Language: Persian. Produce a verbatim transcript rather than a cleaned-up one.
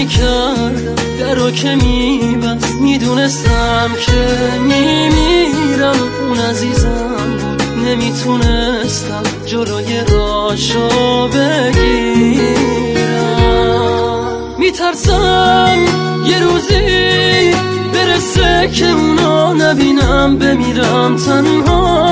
میکردم، درو که میبست میدونستم که میمیرم. اون عزیزم بود نمیتونستم جلوی راشو بگیرم. میترسم یه روزی برسه که اونا نبینم، بمیرم تنها